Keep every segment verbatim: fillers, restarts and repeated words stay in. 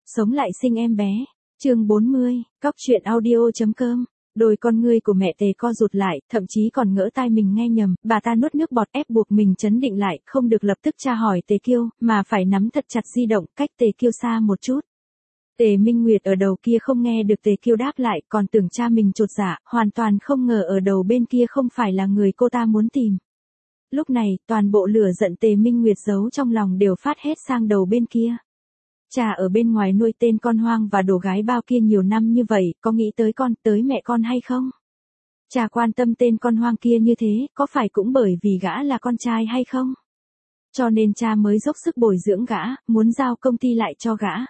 Sống lại sinh em bé. Chương bốn mươi, cóc truyện audio chấm com. Đôi con ngươi của mẹ Tề co rụt lại, thậm chí còn ngỡ tai mình nghe nhầm, bà ta nuốt nước bọt ép buộc mình trấn định lại, không được lập tức tra hỏi Tề Kiêu, mà phải nắm thật chặt di động, cách Tề Kiêu xa một chút. Tề Minh Nguyệt ở đầu kia không nghe được Tề Kiêu đáp lại, còn tưởng cha mình chột dạ, hoàn toàn không ngờ ở đầu bên kia không phải là người cô ta muốn tìm. Lúc này, toàn bộ lửa giận Tề Minh Nguyệt giấu trong lòng đều phát hết sang đầu bên kia. Cha ở bên ngoài nuôi tên con hoang và đồ gái bao kia nhiều năm như vậy, có nghĩ tới con, tới mẹ con hay không? Cha quan tâm tên con hoang kia như thế, có phải cũng bởi vì gã là con trai hay không? Cho nên cha mới dốc sức bồi dưỡng gã, muốn giao công ty lại cho gã.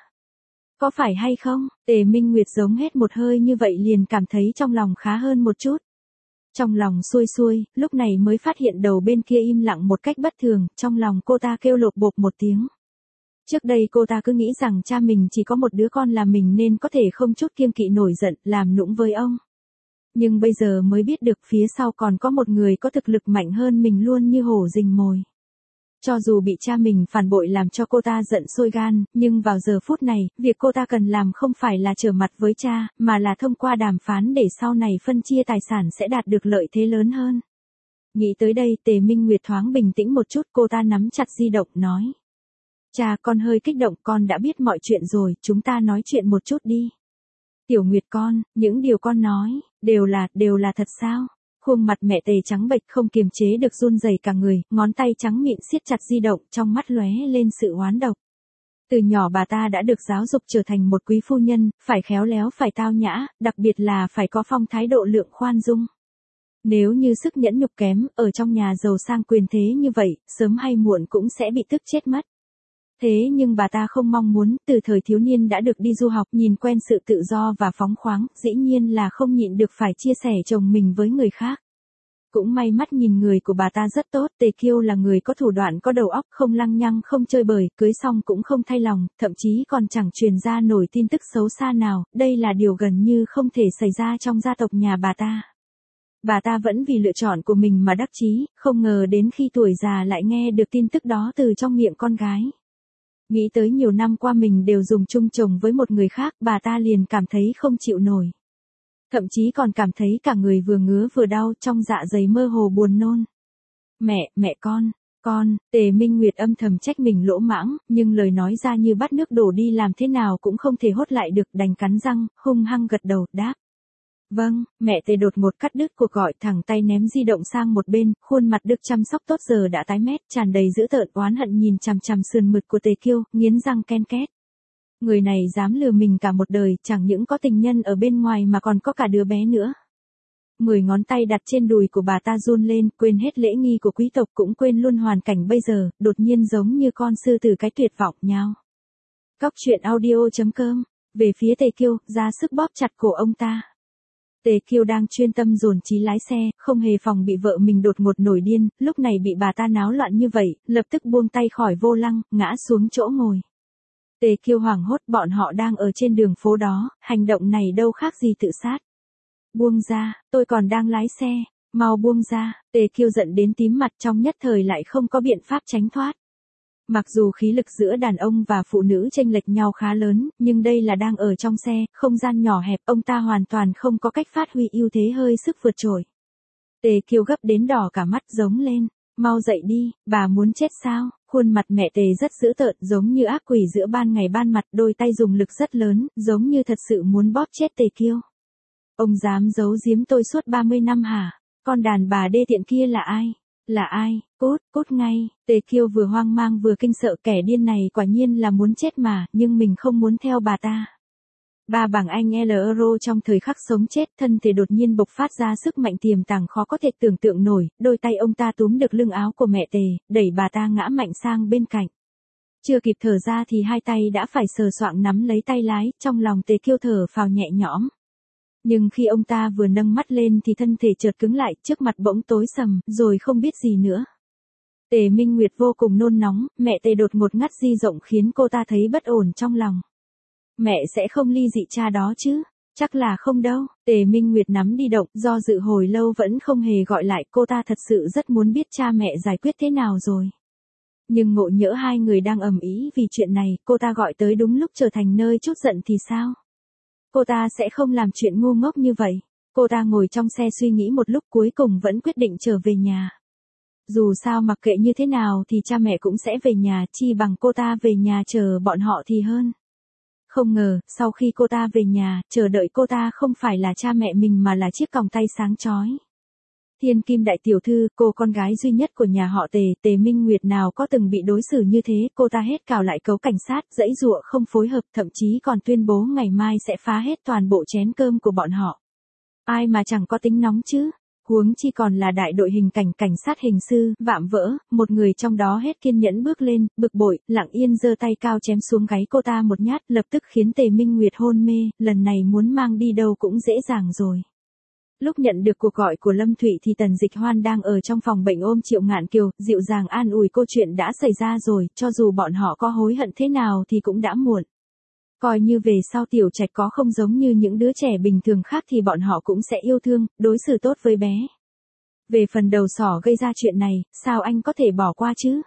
Có phải hay không? Tề Minh Nguyệt giống hết một hơi như vậy liền cảm thấy trong lòng khá hơn một chút. Trong lòng xuôi xuôi, lúc này mới phát hiện đầu bên kia im lặng một cách bất thường, trong lòng cô ta kêu lột bột một tiếng. Trước đây cô ta cứ nghĩ rằng cha mình chỉ có một đứa con là mình nên có thể không chút kiêng kỵ nổi giận, làm nũng với ông. Nhưng bây giờ mới biết được phía sau còn có một người có thực lực mạnh hơn mình luôn như hổ rình mồi. Cho dù bị cha mình phản bội làm cho cô ta giận sôi gan, nhưng vào giờ phút này, việc cô ta cần làm không phải là trở mặt với cha, mà là thông qua đàm phán để sau này phân chia tài sản sẽ đạt được lợi thế lớn hơn. Nghĩ tới đây, Tề Minh Nguyệt thoáng bình tĩnh một chút, cô ta nắm chặt di động nói. Cha, con hơi kích động, con đã biết mọi chuyện rồi, chúng ta nói chuyện một chút đi. Tiểu Nguyệt con, những điều con nói, đều là, đều là thật sao? Khuôn mặt mẹ Tề trắng bệch không kiềm chế được run rẩy cả người, ngón tay trắng mịn siết chặt di động, trong mắt lóe lên sự oán độc. Từ nhỏ bà ta đã được giáo dục trở thành một quý phu nhân, phải khéo léo phải tao nhã, đặc biệt là phải có phong thái độ lượng khoan dung. Nếu như sức nhẫn nhục kém, ở trong nhà giàu sang quyền thế như vậy, sớm hay muộn cũng sẽ bị tức chết mất. Thế nhưng bà ta không mong muốn, từ thời thiếu niên đã được đi du học, nhìn quen sự tự do và phóng khoáng, dĩ nhiên là không nhịn được phải chia sẻ chồng mình với người khác. Cũng may mắt nhìn người của bà ta rất tốt, Tề Kiêu là người có thủ đoạn có đầu óc, không lăng nhăng không chơi bời, cưới xong cũng không thay lòng, thậm chí còn chẳng truyền ra nổi tin tức xấu xa nào, đây là điều gần như không thể xảy ra trong gia tộc nhà bà ta. Bà ta vẫn vì lựa chọn của mình mà đắc chí, không ngờ đến khi tuổi già lại nghe được tin tức đó từ trong miệng con gái. Nghĩ tới nhiều năm qua mình đều dùng chung chồng với một người khác, bà ta liền cảm thấy không chịu nổi. Thậm chí còn cảm thấy cả người vừa ngứa vừa đau, trong dạ dày mơ hồ buồn nôn. Mẹ, mẹ con, con, Tề Minh Nguyệt âm thầm trách mình lỗ mãng, nhưng lời nói ra như bắt nước đổ đi làm thế nào cũng không thể hốt lại được, đành cắn răng, hung hăng gật đầu, đáp. Vâng, mẹ Tề đột ngột cắt đứt cuộc gọi, thẳng tay ném di động sang một bên, khuôn mặt được chăm sóc tốt giờ đã tái mét, tràn đầy dữ tợn oán hận nhìn chằm chằm sườn mượt của Tề Kiêu, nghiến răng ken két. Người này dám lừa mình cả một đời, chẳng những có tình nhân ở bên ngoài mà còn có cả đứa bé nữa. Mười ngón tay đặt trên đùi của bà ta run lên, quên hết lễ nghi của quý tộc, cũng quên luôn hoàn cảnh bây giờ, đột nhiên giống như con sư tử cái tuyệt vọng nhao. Cóc truyện audio chấm com, về phía Tề Kiêu, ra sức bóp chặt cổ ông ta. Tề Kiêu đang chuyên tâm dồn trí lái xe, không hề phòng bị vợ mình đột ngột nổi điên, lúc này bị bà ta náo loạn như vậy, lập tức buông tay khỏi vô lăng, ngã xuống chỗ ngồi. Tề Kiêu hoảng hốt, bọn họ đang ở trên đường phố đó, hành động này đâu khác gì tự sát. Buông ra, tôi còn đang lái xe, mau buông ra, Tề Kiêu giận đến tím mặt, trong nhất thời lại không có biện pháp tránh thoát. Mặc dù khí lực giữa đàn ông và phụ nữ chênh lệch nhau khá lớn, nhưng đây là đang ở trong xe, không gian nhỏ hẹp, ông ta hoàn toàn không có cách phát huy ưu thế hơi sức vượt trội. Tề Kiêu gấp đến đỏ cả mắt, giống lên, mau dậy đi, bà muốn chết sao? Khuôn mặt mẹ Tề rất dữ tợn, giống như ác quỷ giữa ban ngày ban mặt, đôi tay dùng lực rất lớn, giống như thật sự muốn bóp chết Tề Kiêu. Ông dám giấu giếm tôi suốt ba mươi năm hả? Con đàn bà đê tiện kia là ai? Là ai? Cút, cút ngay. Tề Kiêu vừa hoang mang vừa kinh sợ, kẻ điên này quả nhiên là muốn chết mà, nhưng mình không muốn theo bà ta. Ba bảng Anh L euro trong thời khắc sống chết, thân thể đột nhiên bộc phát ra sức mạnh tiềm tàng khó có thể tưởng tượng nổi, đôi tay ông ta túm được lưng áo của mẹ Tề, đẩy bà ta ngã mạnh sang bên cạnh. Chưa kịp thở ra thì hai tay đã phải sờ soạng nắm lấy tay lái, trong lòng Tề Kiêu thở phào nhẹ nhõm. Nhưng khi ông ta vừa nâng mắt lên thì thân thể chợt cứng lại, trước mặt bỗng tối sầm, rồi không biết gì nữa. Tề Minh Nguyệt vô cùng nôn nóng, mẹ Tề đột ngột ngắt di rộng khiến cô ta thấy bất ổn trong lòng. Mẹ sẽ không ly dị cha đó chứ? Chắc là không đâu. Tề Minh Nguyệt nắm đi động, do dự hồi lâu vẫn không hề gọi lại, cô ta thật sự rất muốn biết cha mẹ giải quyết thế nào rồi. Nhưng ngộ nhỡ hai người đang ầm ĩ vì chuyện này, cô ta gọi tới đúng lúc trở thành nơi trút giận thì sao? Cô ta sẽ không làm chuyện ngu ngốc như vậy. Cô ta ngồi trong xe suy nghĩ một lúc cuối cùng vẫn quyết định trở về nhà. Dù sao mặc kệ như thế nào thì cha mẹ cũng sẽ về nhà, chi bằng cô ta về nhà chờ bọn họ thì hơn. Không ngờ, sau khi cô ta về nhà, chờ đợi cô ta không phải là cha mẹ mình mà là chiếc còng tay sáng chói. Thiên Kim đại tiểu thư, cô con gái duy nhất của nhà họ Tề, Tề Minh Nguyệt nào có từng bị đối xử như thế, cô ta hết cào lại cấu cảnh sát, giãy giụa không phối hợp, thậm chí còn tuyên bố ngày mai sẽ phá hết toàn bộ chén cơm của bọn họ. Ai mà chẳng có tính nóng chứ? Huống chi còn là đại đội hình cảnh cảnh sát hình sư, vạm vỡ, một người trong đó hết kiên nhẫn bước lên, bực bội, lặng yên giơ tay cao chém xuống gáy cô ta một nhát, lập tức khiến Tề Minh Nguyệt hôn mê, lần này muốn mang đi đâu cũng dễ dàng rồi. Lúc nhận được cuộc gọi của Lâm Thụy thì Tần Dịch Hoan đang ở trong phòng bệnh ôm Triệu Ngạn Kiều, dịu dàng an ủi cô chuyện đã xảy ra rồi, cho dù bọn họ có hối hận thế nào thì cũng đã muộn. Coi như về sau Tiểu Trạch có không giống như những đứa trẻ bình thường khác thì bọn họ cũng sẽ yêu thương, đối xử tốt với bé. Về phần đầu sỏ gây ra chuyện này, sao anh có thể bỏ qua chứ?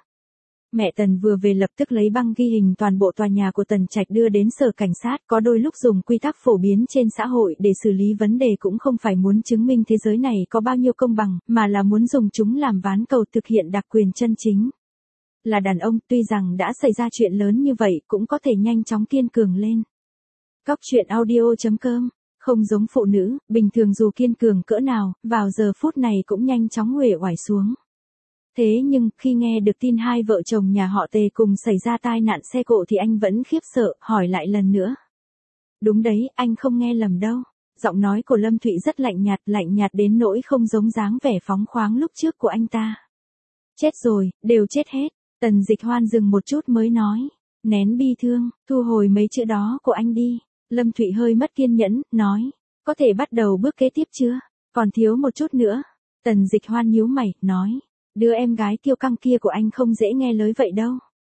Mẹ Tần vừa về lập tức lấy băng ghi hình toàn bộ tòa nhà của Tần Trạch đưa đến sở cảnh sát, có đôi lúc dùng quy tắc phổ biến trên xã hội để xử lý vấn đề cũng không phải muốn chứng minh thế giới này có bao nhiêu công bằng, mà là muốn dùng chúng làm ván cầu thực hiện đặc quyền chân chính. Là đàn ông, tuy rằng đã xảy ra chuyện lớn như vậy, cũng có thể nhanh chóng kiên cường lên. Cóc truyện audio chấm com, không giống phụ nữ, bình thường dù kiên cường cỡ nào, vào giờ phút này cũng nhanh chóng uể oải xuống. Thế nhưng, khi nghe được tin hai vợ chồng nhà họ Tề cùng xảy ra tai nạn xe cộ thì anh vẫn khiếp sợ, hỏi lại lần nữa. Đúng đấy, anh không nghe lầm đâu. Giọng nói của Lâm Thụy rất lạnh nhạt, lạnh nhạt đến nỗi không giống dáng vẻ phóng khoáng lúc trước của anh ta. Chết rồi, đều chết hết. Tần Dịch Hoan dừng một chút mới nói. Nén bi thương, thu hồi mấy chữ đó của anh đi. Lâm Thụy hơi mất kiên nhẫn, nói. Có thể bắt đầu bước kế tiếp chưa? Còn thiếu một chút nữa. Tần Dịch Hoan nhíu mày, nói. Đứa em gái kiêu căng kia của anh không dễ nghe lới vậy đâu.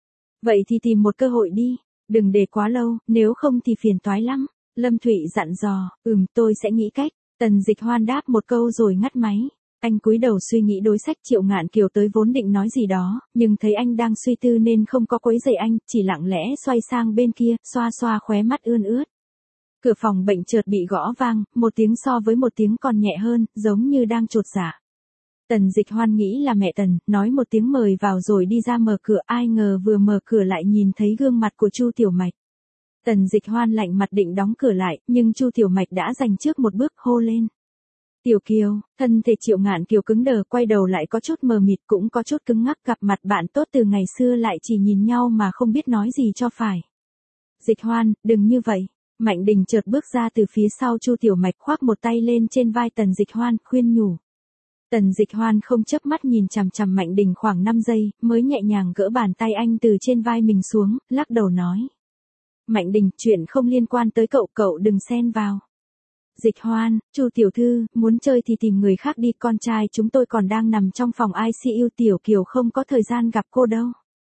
Vậy thì tìm một cơ hội đi. Đừng để quá lâu, nếu không thì phiền toái lắm. Lâm Thụy dặn dò, ừm tôi sẽ nghĩ cách. Tần Dịch Hoan đáp một câu rồi ngắt máy. Anh cúi đầu suy nghĩ đối sách Triệu Ngạn Kiều tới vốn định nói gì đó, nhưng thấy anh đang suy tư nên không có quấy rầy anh, chỉ lặng lẽ xoay sang bên kia, xoa xoa khóe mắt ươn ướt. Cửa phòng bệnh chợt bị gõ vang, một tiếng so với một tiếng còn nhẹ hơn, giống như đang chột dạ. Tần Dịch Hoan nghĩ là mẹ Tần, nói một tiếng mời vào rồi đi ra mở cửa, ai ngờ vừa mở cửa lại nhìn thấy gương mặt của Chu Tiểu Mạch. Tần Dịch Hoan lạnh mặt định đóng cửa lại, nhưng Chu Tiểu Mạch đã giành trước một bước hô lên. Tiểu Kiều, thân thể Triệu Ngạn Kiều cứng đờ, quay đầu lại có chút mờ mịt cũng có chút cứng ngắc, gặp mặt bạn tốt từ ngày xưa lại chỉ nhìn nhau mà không biết nói gì cho phải. Dịch Hoan, đừng như vậy. Mạnh Đình chợt bước ra từ phía sau Chu Tiểu Mạch, khoác một tay lên trên vai Tần Dịch Hoan, khuyên nhủ. Tần Dịch Hoan không chớp mắt nhìn chằm chằm Mạnh Đình khoảng năm giây, mới nhẹ nhàng gỡ bàn tay anh từ trên vai mình xuống, lắc đầu nói. Mạnh Đình, chuyện không liên quan tới cậu, cậu đừng xen vào. Dịch Hoan, Chu tiểu thư, muốn chơi thì tìm người khác đi, con trai chúng tôi còn đang nằm trong phòng i xê u, Tiểu Kiều không có thời gian gặp cô đâu.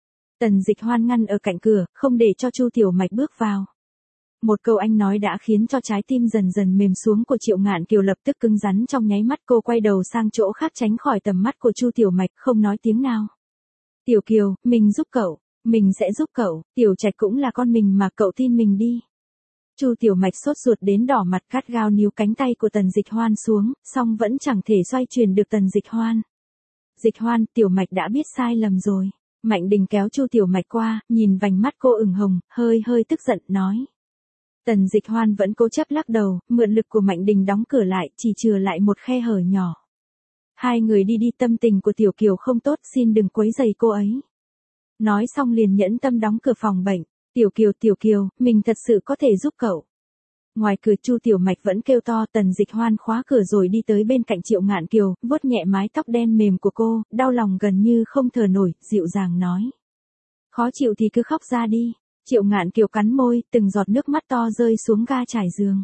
Tần Dịch Hoan ngăn ở cạnh cửa, không để cho Chu Tiểu Mạch bước vào. Một câu anh nói đã khiến cho trái tim dần dần mềm xuống của Triệu Ngạn Kiều lập tức cứng rắn, trong nháy mắt cô quay đầu sang chỗ khác tránh khỏi tầm mắt của Chu Tiểu Mạch, không nói tiếng nào. Tiểu Kiều, mình giúp cậu, mình sẽ giúp cậu, Tiểu Trạch cũng là con mình mà, cậu tin mình đi. Chu Tiểu Mạch sốt ruột đến đỏ mặt, gắt gao níu cánh tay của Tần Dịch Hoan xuống, song vẫn chẳng thể xoay chuyển được Tần Dịch Hoan. Dịch Hoan, Tiểu Mạch đã biết sai lầm rồi. Mạnh Đình kéo Chu Tiểu Mạch qua, nhìn vành mắt cô ửng hồng, hơi hơi tức giận, nói. Tần Dịch Hoan vẫn cố chấp lắc đầu, mượn lực của Mạnh Đình đóng cửa lại, chỉ chừa lại một khe hở nhỏ. Hai người đi đi, tâm tình của Tiểu Kiều không tốt, xin đừng quấy rầy cô ấy. Nói xong liền nhẫn tâm đóng cửa phòng bệnh. Tiểu Kiều, Tiểu Kiều, mình thật sự có thể giúp cậu. Ngoài cửa Chu Tiểu Mạch vẫn kêu to. Tần Dịch Hoan khóa cửa rồi đi tới bên cạnh Triệu Ngạn Kiều, vuốt nhẹ mái tóc đen mềm của cô, đau lòng gần như không thở nổi, dịu dàng nói. Khó chịu thì cứ khóc ra đi. Triệu Ngạn Kiều cắn môi, từng giọt nước mắt to rơi xuống ga trải giường.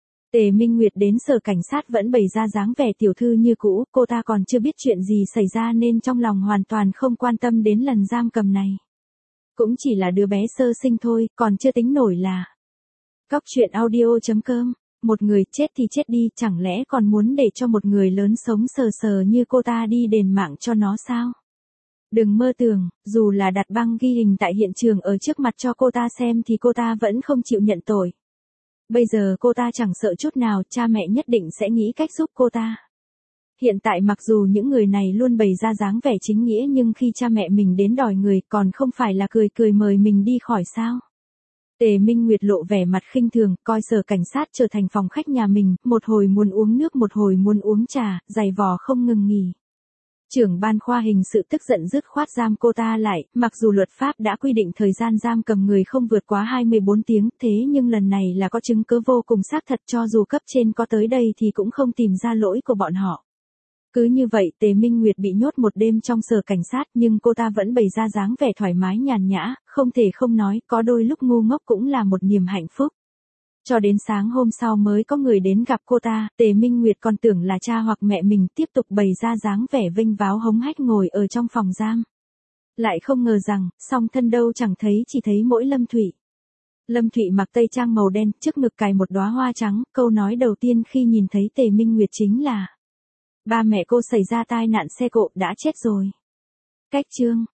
Tề Minh Nguyệt đến sở cảnh sát vẫn bày ra dáng vẻ tiểu thư như cũ, cô ta còn chưa biết chuyện gì xảy ra nên trong lòng hoàn toàn không quan tâm đến lần giam cầm này. Cũng chỉ là đứa bé sơ sinh thôi, còn chưa tính nổi là. Cóc truyện audio chấm com, một người chết thì chết đi, chẳng lẽ còn muốn để cho một người lớn sống sờ sờ như cô ta đi đền mạng cho nó sao? Đừng mơ tưởng, dù là đặt băng ghi hình tại hiện trường ở trước mặt cho cô ta xem thì cô ta vẫn không chịu nhận tội. Bây giờ cô ta chẳng sợ chút nào, cha mẹ nhất định sẽ nghĩ cách giúp cô ta. Hiện tại mặc dù những người này luôn bày ra dáng vẻ chính nghĩa nhưng khi cha mẹ mình đến đòi người còn không phải là cười cười mời mình đi khỏi sao. Tề Minh Nguyệt lộ vẻ mặt khinh thường, coi sở cảnh sát trở thành phòng khách nhà mình, một hồi muốn uống nước một hồi muốn uống trà, giày vò không ngừng nghỉ. Trưởng ban khoa hình sự tức giận dứt khoát giam cô ta lại, mặc dù luật pháp đã quy định thời gian giam cầm người không vượt quá hai mươi bốn tiếng, thế nhưng lần này là có chứng cứ vô cùng xác thật, cho dù cấp trên có tới đây thì cũng không tìm ra lỗi của bọn họ. Cứ như vậy Tề Minh Nguyệt bị nhốt một đêm trong sở cảnh sát nhưng cô ta vẫn bày ra dáng vẻ thoải mái nhàn nhã, không thể không nói, có đôi lúc ngu ngốc cũng là một niềm hạnh phúc. Cho đến sáng hôm sau mới có người đến gặp cô ta, Tề Minh Nguyệt còn tưởng là cha hoặc mẹ mình, tiếp tục bày ra dáng vẻ vênh váo hống hách ngồi ở trong phòng giam. Lại không ngờ rằng, song thân đâu chẳng thấy, chỉ thấy mỗi Lâm Thụy. Lâm Thụy mặc tây trang màu đen, trước ngực cài một đóa hoa trắng, câu nói đầu tiên khi nhìn thấy Tề Minh Nguyệt chính là: ba mẹ cô xảy ra tai nạn xe cộ đã chết rồi. Cách chương